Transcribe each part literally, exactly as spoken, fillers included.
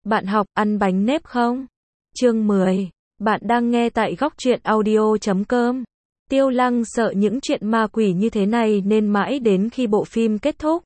Bạn học ăn bánh nếp không? Chương mười. Bạn đang nghe tại góc truyện audio chấm com. Tiêu Lăng sợ những chuyện ma quỷ như thế này nên mãi đến khi bộ phim kết thúc.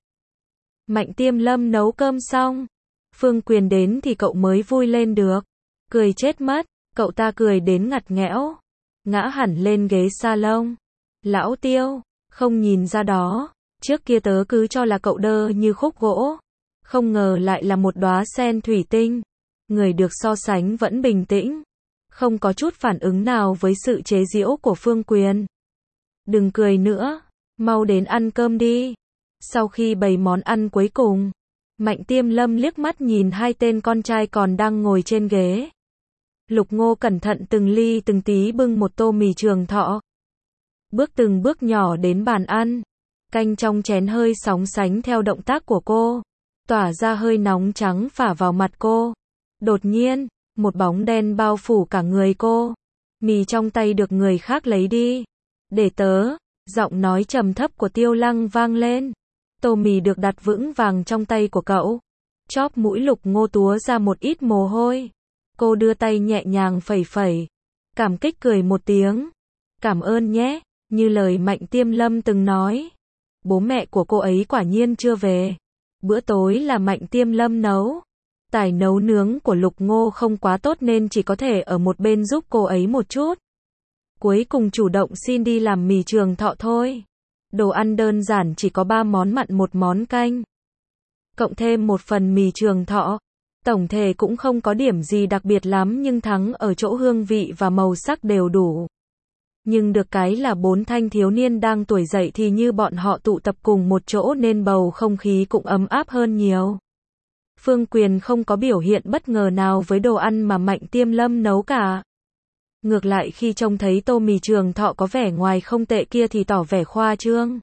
Mạnh Tiêm Lâm nấu cơm xong. Phương Quyền đến thì cậu mới vui lên được. Cười chết mất, cậu ta cười đến ngặt nghẽo. Ngã hẳn lên ghế salon. Lão Tiêu, không nhìn ra đó. Trước kia tớ cứ cho là cậu đơ như khúc gỗ. Không ngờ lại là một đóa sen thủy tinh. Người được so sánh vẫn bình tĩnh. Không có chút phản ứng nào với sự chế giễu của Phương Quyền. Đừng cười nữa, mau đến ăn cơm đi. Sau khi bày món ăn cuối cùng, Mạnh Tiêm Lâm liếc mắt nhìn hai tên con trai còn đang ngồi trên ghế. Lục Ngô cẩn thận từng ly từng tí bưng một tô mì Trường Thọ. Bước từng bước nhỏ đến bàn ăn. Canh trong chén hơi sóng sánh theo động tác của cô. Tỏa ra hơi nóng trắng phả vào mặt cô. Đột nhiên, một bóng đen bao phủ cả người cô. Mì trong tay được người khác lấy đi. Để tớ, giọng nói trầm thấp của Tiêu Lăng vang lên. Tô mì được đặt vững vàng trong tay của cậu. Chóp mũi Lục Ngô túa ra một ít mồ hôi. Cô đưa tay nhẹ nhàng phẩy phẩy. Cảm kích cười một tiếng. Cảm ơn nhé, như lời Mạnh Tiêm Lâm từng nói. Bố mẹ của cô ấy quả nhiên chưa về. Bữa tối là Mạnh Tiêm Lâm nấu. Tài nấu nướng của Lục Ngô không quá tốt nên chỉ có thể ở một bên giúp cô ấy một chút. Cuối cùng chủ động xin đi làm mì Trường Thọ thôi. Đồ ăn đơn giản chỉ có ba món mặn một món canh. Cộng thêm một phần mì Trường Thọ. Tổng thể cũng không có điểm gì đặc biệt lắm nhưng thắng ở chỗ hương vị và màu sắc đều đủ. Nhưng được cái là bốn thanh thiếu niên đang tuổi dậy thì như bọn họ tụ tập cùng một chỗ nên bầu không khí cũng ấm áp hơn nhiều. Phương Quyền không có biểu hiện bất ngờ nào với đồ ăn mà Mạnh Tiêm Lâm nấu cả. Ngược lại khi trông thấy tô mì Trường Thọ có vẻ ngoài không tệ kia thì tỏ vẻ khoa trương.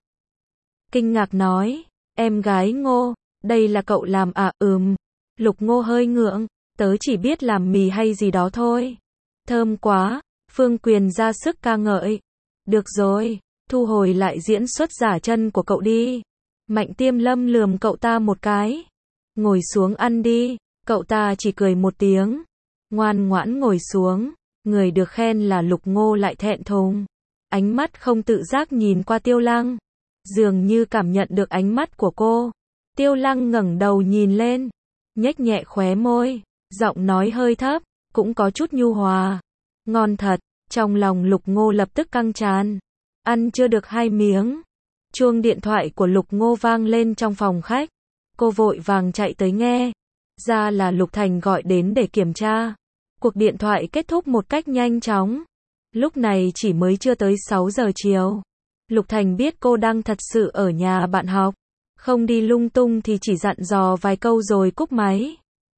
Kinh ngạc nói, em gái Ngô, đây là cậu làm à? Ừm. Lục Ngô hơi ngượng, tớ chỉ biết làm mì hay gì đó thôi. Thơm quá. Phương Quyền ra sức ca ngợi. Được rồi, thu hồi lại diễn xuất giả chân của cậu đi. Mạnh Tiêm Lâm lườm cậu ta một cái. Ngồi xuống ăn đi. Cậu ta chỉ cười một tiếng. Ngoan ngoãn ngồi xuống. Người được khen là Lục Ngô lại thẹn thùng. Ánh mắt không tự giác nhìn qua Tiêu Lăng. Dường như cảm nhận được ánh mắt của cô. Tiêu Lăng ngẩng đầu nhìn lên. Nhếch nhẹ khóe môi. Giọng nói hơi thấp. Cũng có chút nhu hòa. Ngon thật. Trong lòng Lục Ngô lập tức căng tràn. Ăn chưa được hai miếng. Chuông điện thoại của Lục Ngô vang lên trong phòng khách. Cô vội vàng chạy tới nghe. Ra là Lục Thành gọi đến để kiểm tra. Cuộc điện thoại kết thúc một cách nhanh chóng. Lúc này chỉ mới chưa tới sáu giờ chiều. Lục Thành biết cô đang thật sự ở nhà bạn học. Không đi lung tung thì chỉ dặn dò vài câu rồi cúp máy.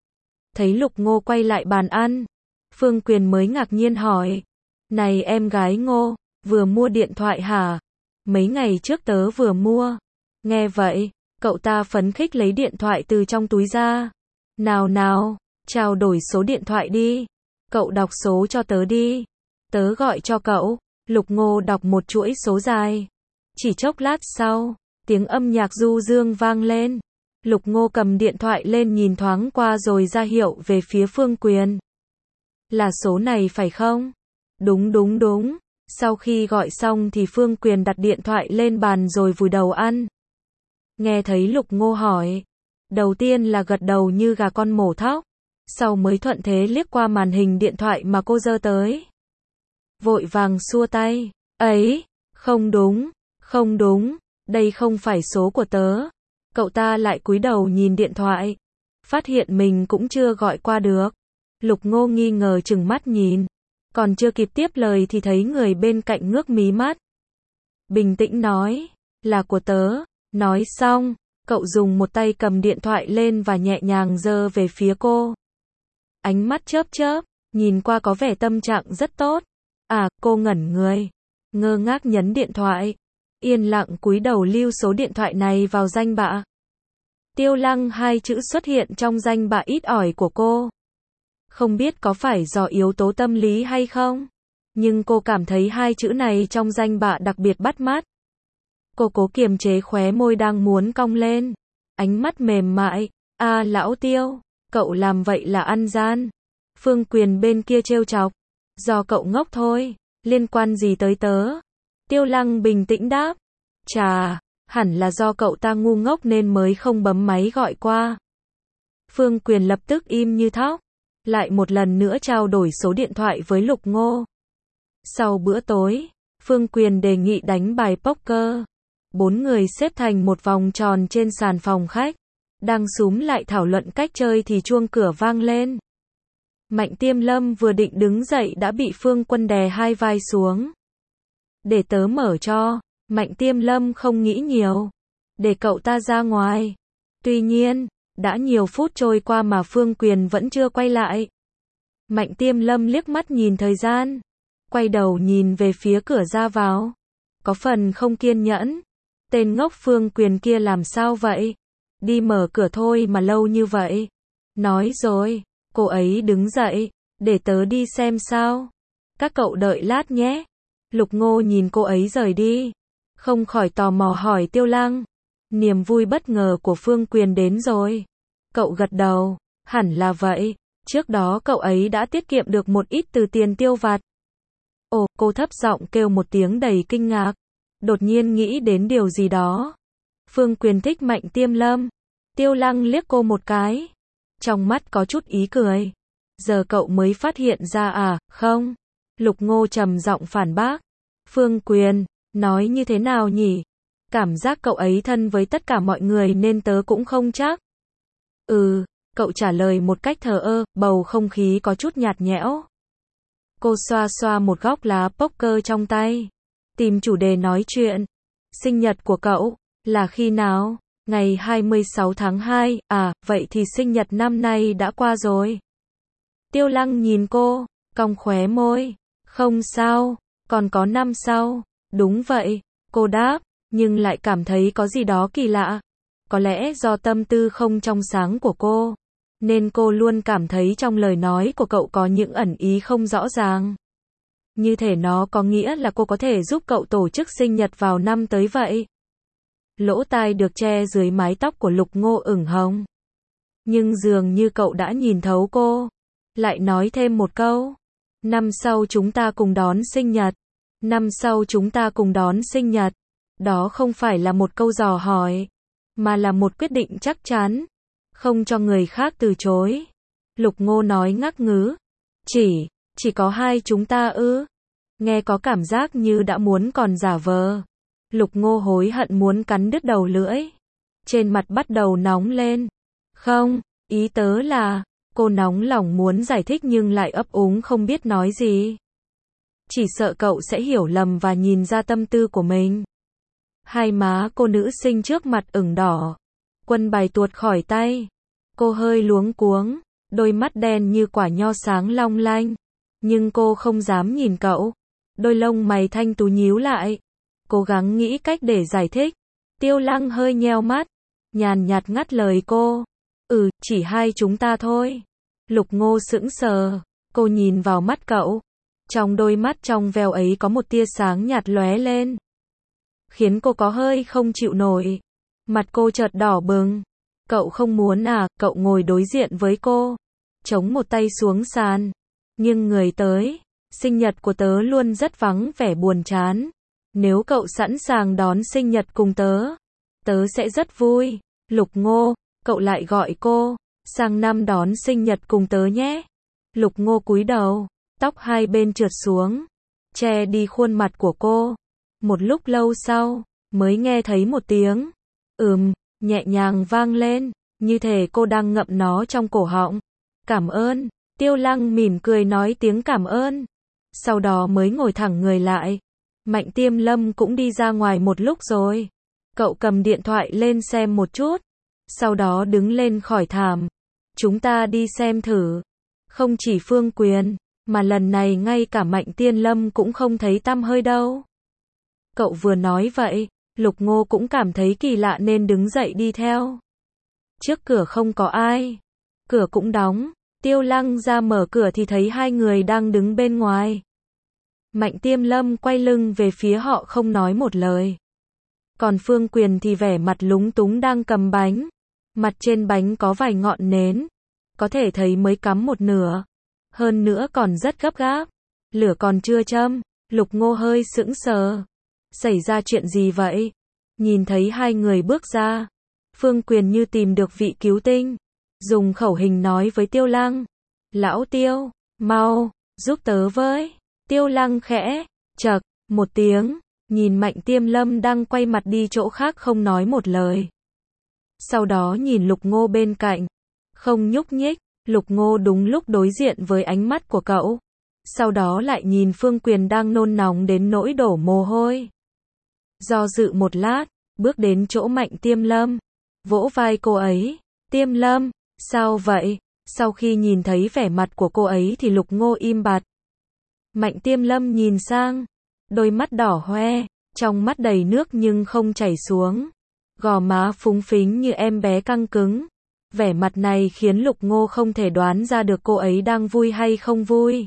Thấy Lục Ngô quay lại bàn ăn. Phương Quyền mới ngạc nhiên hỏi. Này em gái Ngô, vừa mua điện thoại hả? Mấy ngày trước tớ vừa mua. Nghe vậy, cậu ta phấn khích lấy điện thoại từ trong túi ra. Nào nào, trao đổi số điện thoại đi. Cậu đọc số cho tớ đi. Tớ gọi cho cậu. Lục Ngô đọc một chuỗi số dài. Chỉ chốc lát sau, tiếng âm nhạc du dương vang lên. Lục Ngô cầm điện thoại lên nhìn thoáng qua rồi ra hiệu về phía Phương Quyền. Là số này phải không? Đúng đúng đúng. Sau khi gọi xong thì Phương Quyền đặt điện thoại lên bàn rồi vùi đầu ăn. Nghe thấy Lục Ngô hỏi. Đầu tiên là gật đầu như gà con mổ thóc. Sau mới thuận thế liếc qua màn hình điện thoại mà cô giơ tới. Vội vàng xua tay. Ấy, không đúng, không đúng, đây không phải số của tớ. Cậu ta lại cúi đầu nhìn điện thoại. Phát hiện mình cũng chưa gọi qua được. Lục Ngô nghi ngờ trừng mắt nhìn. Còn chưa kịp tiếp lời thì thấy người bên cạnh ngước mí mắt. Bình tĩnh nói, là của tớ. Nói xong, cậu dùng một tay cầm điện thoại lên và nhẹ nhàng giơ về phía cô. Ánh mắt chớp chớp, nhìn qua có vẻ tâm trạng rất tốt. À, cô ngẩn người. Ngơ ngác nhấn điện thoại. Yên lặng cúi đầu lưu số điện thoại này vào danh bạ. Tiêu Lăng hai chữ xuất hiện trong danh bạ ít ỏi của cô. Không biết có phải do yếu tố tâm lý hay không? Nhưng cô cảm thấy hai chữ này trong danh bạ đặc biệt bắt mắt. Cô cố kiềm chế khóe môi đang muốn cong lên. Ánh mắt mềm mại. À lão Tiêu, Cậu làm vậy là ăn gian. Phương Quyền bên kia trêu chọc. Do cậu ngốc thôi, liên quan gì tới tớ? Tiêu Lăng bình tĩnh đáp. Chà, hẳn là do cậu ta ngu ngốc nên mới không bấm máy gọi qua. Phương Quyền lập tức im như thóc. Lại một lần nữa trao đổi số điện thoại với Lục Ngô. Sau bữa tối, Phương Quyền đề nghị đánh bài poker. Bốn người xếp thành một vòng tròn trên sàn phòng khách. Đang xúm lại thảo luận cách chơi thì chuông cửa vang lên. Mạnh Tiêm Lâm vừa định đứng dậy đã bị Phương Quân đè hai vai xuống. Để tớ mở cho. Mạnh Tiêm Lâm không nghĩ nhiều. Để cậu ta ra ngoài. Tuy nhiên, đã nhiều phút trôi qua mà Phương Quyền vẫn chưa quay lại. Mạnh Tiêm Lâm liếc mắt nhìn thời gian. Quay đầu nhìn về phía cửa ra vào. Có phần không kiên nhẫn. Tên ngốc Phương Quyền kia làm sao vậy? Đi mở cửa thôi mà lâu như vậy. Nói rồi, cô ấy đứng dậy. Để tớ đi xem sao. Các cậu đợi lát nhé. Lục Ngô nhìn cô ấy rời đi. Không khỏi tò mò hỏi Tiêu Lăng. Niềm vui bất ngờ của Phương Quyền đến rồi. Cậu gật đầu. Hẳn là vậy. Trước đó cậu ấy đã tiết kiệm được một ít từ tiền tiêu vặt. Ồ, cô thấp giọng kêu một tiếng đầy kinh ngạc. Đột nhiên nghĩ đến điều gì đó. Phương Quyền thích Mạnh Tiêm Lâm. Tiêu Lăng liếc cô một cái. Trong mắt có chút ý cười. Giờ cậu mới phát hiện ra à, không? Lục Ngô trầm giọng phản bác. Phương Quyền, nói như thế nào nhỉ? Cảm giác cậu ấy thân với tất cả mọi người nên tớ cũng không chắc. Ừ, cậu trả lời một cách thờ ơ, bầu không khí có chút nhạt nhẽo. Cô xoa xoa một góc lá poker trong tay. Tìm chủ đề nói chuyện. Sinh nhật của cậu, là khi nào? Ngày hai mươi sáu tháng hai, à, vậy thì sinh nhật năm nay đã qua rồi. Tiêu Lăng nhìn cô, cong khóe môi. Không sao, còn có năm sau. Đúng vậy, cô đáp, nhưng lại cảm thấy có gì đó kỳ lạ. Có lẽ do tâm tư không trong sáng của cô, nên cô luôn cảm thấy trong lời nói của cậu có những ẩn ý không rõ ràng. Như thể nó có nghĩa là cô có thể giúp cậu tổ chức sinh nhật vào năm tới vậy. Lỗ tai được che dưới mái tóc của Lục Ngô ửng hồng. Nhưng dường như cậu đã nhìn thấu cô. Lại nói thêm một câu. Năm sau chúng ta cùng đón sinh nhật. Năm sau chúng ta cùng đón sinh nhật. Đó không phải là một câu dò hỏi, mà là một quyết định chắc chắn. Không cho người khác từ chối. Lục Ngô nói ngắc ngứ. Chỉ, chỉ có hai chúng ta ư? Nghe có cảm giác như đã muốn còn giả vờ. Lục Ngô hối hận muốn cắn đứt đầu lưỡi. Trên mặt bắt đầu nóng lên. Không, ý tớ là, cô nóng lòng muốn giải thích nhưng lại ấp úng không biết nói gì. Chỉ sợ cậu sẽ hiểu lầm và nhìn ra tâm tư của mình. Hai má cô nữ sinh trước mặt ửng đỏ. Quân bài tuột khỏi tay. Cô hơi luống cuống, đôi mắt đen như quả nho sáng long lanh. Nhưng cô không dám nhìn cậu. Đôi lông mày thanh tú nhíu lại. Cố gắng nghĩ cách để giải thích. Tiêu Lăng hơi nheo mắt, nhàn nhạt ngắt lời cô. Ừ, chỉ hai chúng ta thôi. Lục Ngô sững sờ. Cô nhìn vào mắt cậu. Trong đôi mắt trong veo ấy có một tia sáng nhạt lóe lên. Khiến cô có hơi không chịu nổi. Mặt cô chợt đỏ bừng. Cậu không muốn à? Cậu ngồi đối diện với cô. Chống một tay xuống sàn. Nhưng người tới. Sinh nhật của tớ luôn rất vắng vẻ buồn chán. Nếu cậu sẵn sàng đón sinh nhật cùng tớ, tớ sẽ rất vui. Lục Ngô, cậu lại gọi cô. Sang năm đón sinh nhật cùng tớ nhé. Lục Ngô cúi đầu. Tóc hai bên trượt xuống. Che đi khuôn mặt của cô. Một lúc lâu sau, mới nghe thấy một tiếng. Ừm, nhẹ nhàng vang lên. Như thể cô đang ngậm nó trong cổ họng. Cảm ơn. Tiêu Lăng mỉm cười nói tiếng cảm ơn. Sau đó mới ngồi thẳng người lại. Mạnh Tiêm Lâm cũng đi ra ngoài một lúc rồi. Cậu cầm điện thoại lên xem một chút. Sau đó đứng lên khỏi thảm. Chúng ta đi xem thử. Không chỉ Phương Quyền, mà lần này ngay cả Mạnh Tiêm Lâm cũng không thấy tăm hơi đâu. Cậu vừa nói vậy, Lục Ngô cũng cảm thấy kỳ lạ nên đứng dậy đi theo. Trước cửa không có ai. Cửa cũng đóng. Tiêu Lăng ra mở cửa thì thấy hai người đang đứng bên ngoài. Mạnh Tiêm Lâm quay lưng về phía họ không nói một lời. Còn Phương Quyền thì vẻ mặt lúng túng đang cầm bánh. Mặt trên bánh có vài ngọn nến. có thể thấy mới cắm một nửa. Hơn nữa còn rất gấp gáp. Lửa còn chưa châm, Lục Ngô hơi sững sờ. Xảy ra chuyện gì vậy? Nhìn thấy hai người bước ra. Phương Quyền như tìm được vị cứu tinh. Dùng khẩu hình nói với Tiêu Lăng. Lão Tiêu, mau, giúp tớ với. Tiêu Lăng khẽ, chậc, một tiếng, nhìn Mạnh Tiêm Lâm đang quay mặt đi chỗ khác không nói một lời. Sau đó nhìn Lục Ngô bên cạnh, không nhúc nhích, Lục Ngô đúng lúc đối diện với ánh mắt của cậu. Sau đó lại nhìn Phương Quyền đang nôn nóng đến nỗi đổ mồ hôi. Do dự một lát, bước đến chỗ Mạnh Tiêm Lâm, vỗ vai cô ấy. Tiêm Lâm, sao vậy? Sau khi nhìn thấy vẻ mặt của cô ấy thì Lục Ngô im bặt. Mạnh Tiêm Lâm nhìn sang, đôi mắt đỏ hoe, trong mắt đầy nước nhưng không chảy xuống. Gò má phúng phính như em bé căng cứng. Vẻ mặt này khiến Lục Ngô không thể đoán ra được cô ấy đang vui hay không vui.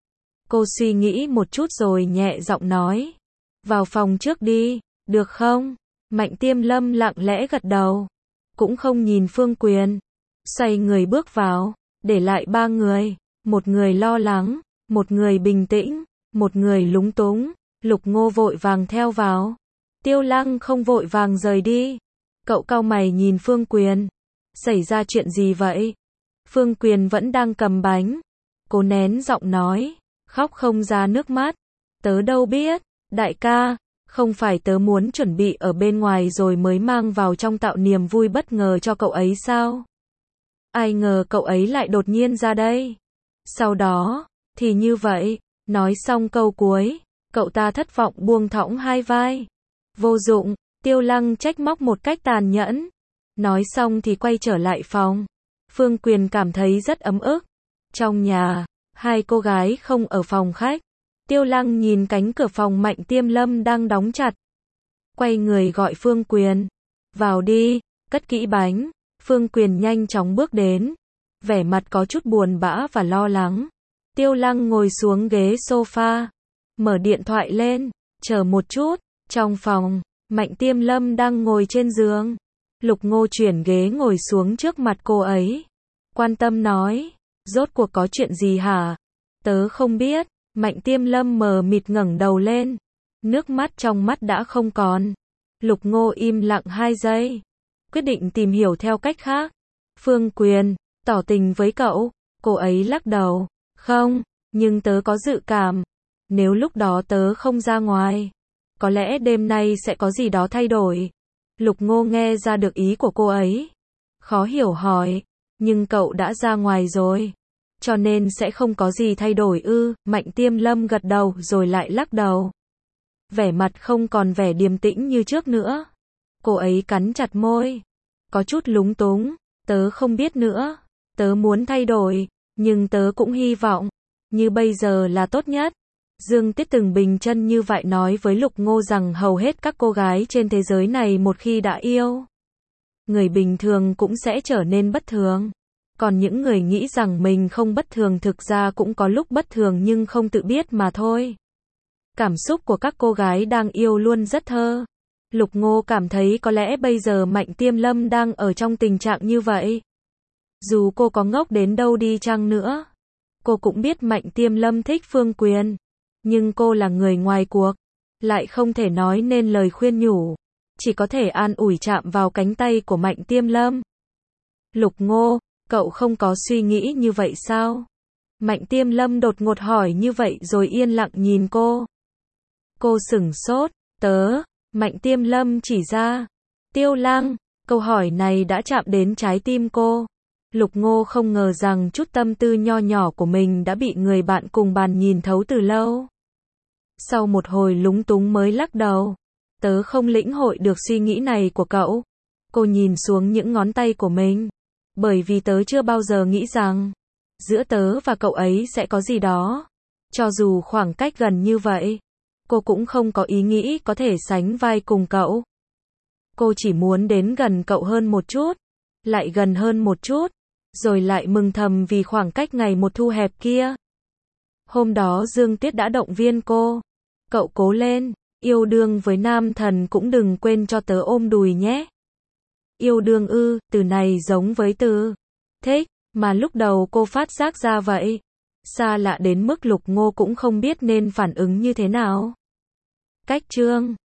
Cô suy nghĩ một chút rồi nhẹ giọng nói. Vào phòng trước đi, được không? Mạnh Tiêm Lâm lặng lẽ gật đầu. Cũng không nhìn Phương Quyền. Xoay người bước vào, để lại ba người. Một người lo lắng, một người bình tĩnh, một người lúng túng. Lục Ngô vội vàng theo vào. Tiêu Lăng không vội vàng rời đi. Cậu cau mày nhìn Phương Quyền. Xảy ra chuyện gì vậy? Phương Quyền vẫn đang cầm bánh. Cô nén giọng nói, khóc không ra nước mắt. Tớ đâu biết, đại ca, không phải tớ muốn chuẩn bị ở bên ngoài rồi mới mang vào trong tạo niềm vui bất ngờ cho cậu ấy sao? Ai ngờ cậu ấy lại đột nhiên ra đây. Sau đó, thì như vậy, nói xong câu cuối, cậu ta thất vọng buông thõng hai vai. Vô dụng, Tiêu Lăng trách móc một cách tàn nhẫn. Nói xong thì quay trở lại phòng. Phương Quyền cảm thấy rất ấm ức. Trong nhà, hai cô gái không ở phòng khách. Tiêu Lăng nhìn cánh cửa phòng Mạnh Tiêm Lâm đang đóng chặt. Quay người gọi Phương Quyền. Vào đi, cất kỹ bánh. Phương Quyền nhanh chóng bước đến. Vẻ mặt có chút buồn bã và lo lắng. Tiêu Lăng ngồi xuống ghế sofa. Mở điện thoại lên. Chờ một chút. Trong phòng, Mạnh Tiêm Lâm đang ngồi trên giường. Lục Ngô chuyển ghế ngồi xuống trước mặt cô ấy. Quan tâm nói. Rốt cuộc có chuyện gì hả? Tớ không biết. Mạnh Tiêm Lâm mờ mịt ngẩng đầu lên. Nước mắt trong mắt đã không còn. Lục Ngô im lặng hai giây. Quyết định tìm hiểu theo cách khác. Phương Quyền, tỏ tình với cậu. Cô ấy lắc đầu. Không, nhưng tớ có dự cảm. Nếu lúc đó tớ không ra ngoài, có lẽ đêm nay sẽ có gì đó thay đổi. Lục Ngô nghe ra được ý của cô ấy. Khó hiểu hỏi. Nhưng cậu đã ra ngoài rồi. Cho nên sẽ không có gì thay đổi ư? Mạnh Tiêm Lâm gật đầu rồi lại lắc đầu. Vẻ mặt không còn vẻ điềm tĩnh như trước nữa. Cô ấy cắn chặt môi. Có chút lúng túng. Tớ không biết nữa. Tớ muốn thay đổi. Nhưng tớ cũng hy vọng. Như bây giờ là tốt nhất. Dương Tiết từng bình chân như vậy nói với Lục Ngô rằng hầu hết các cô gái trên thế giới này một khi đã yêu, người bình thường cũng sẽ trở nên bất thường. Còn những người nghĩ rằng mình không bất thường thực ra cũng có lúc bất thường nhưng không tự biết mà thôi. Cảm xúc của các cô gái đang yêu luôn rất thơ. Lục Ngô cảm thấy có lẽ bây giờ Mạnh Tiêm Lâm đang ở trong tình trạng như vậy. Dù cô có ngốc đến đâu đi chăng nữa, cô cũng biết Mạnh Tiêm Lâm thích Phương Quyền. Nhưng cô là người ngoài cuộc, lại không thể nói nên lời khuyên nhủ. Chỉ có thể an ủi chạm vào cánh tay của Mạnh Tiêm Lâm. Lục Ngô, cậu không có suy nghĩ như vậy sao? Mạnh Tiêm Lâm đột ngột hỏi như vậy rồi yên lặng nhìn cô. Cô sửng sốt, tớ, Mạnh Tiêm Lâm chỉ ra. Tiêu Lăng, câu hỏi này đã chạm đến trái tim cô. Lục Ngô không ngờ rằng chút tâm tư nho nhỏ của mình đã bị người bạn cùng bàn nhìn thấu từ lâu. Sau một hồi lúng túng mới lắc đầu. Tớ không lĩnh hội được suy nghĩ này của cậu. Cô nhìn xuống những ngón tay của mình. Bởi vì tớ chưa bao giờ nghĩ rằng giữa tớ và cậu ấy sẽ có gì đó. Cho dù khoảng cách gần như vậy, cô cũng không có ý nghĩ có thể sánh vai cùng cậu. Cô chỉ muốn đến gần cậu hơn một chút, lại gần hơn một chút, rồi lại mừng thầm vì khoảng cách ngày một thu hẹp kia. Hôm đó Dương Tuyết đã động viên cô. Cậu cố lên, yêu đương với nam thần cũng đừng quên cho tớ ôm đùi nhé. Yêu đương ư, từ này giống với từ thích. Mà lúc đầu cô phát giác ra vậy. Xa lạ đến mức Lục Ngô cũng không biết nên phản ứng như thế nào. Cách chương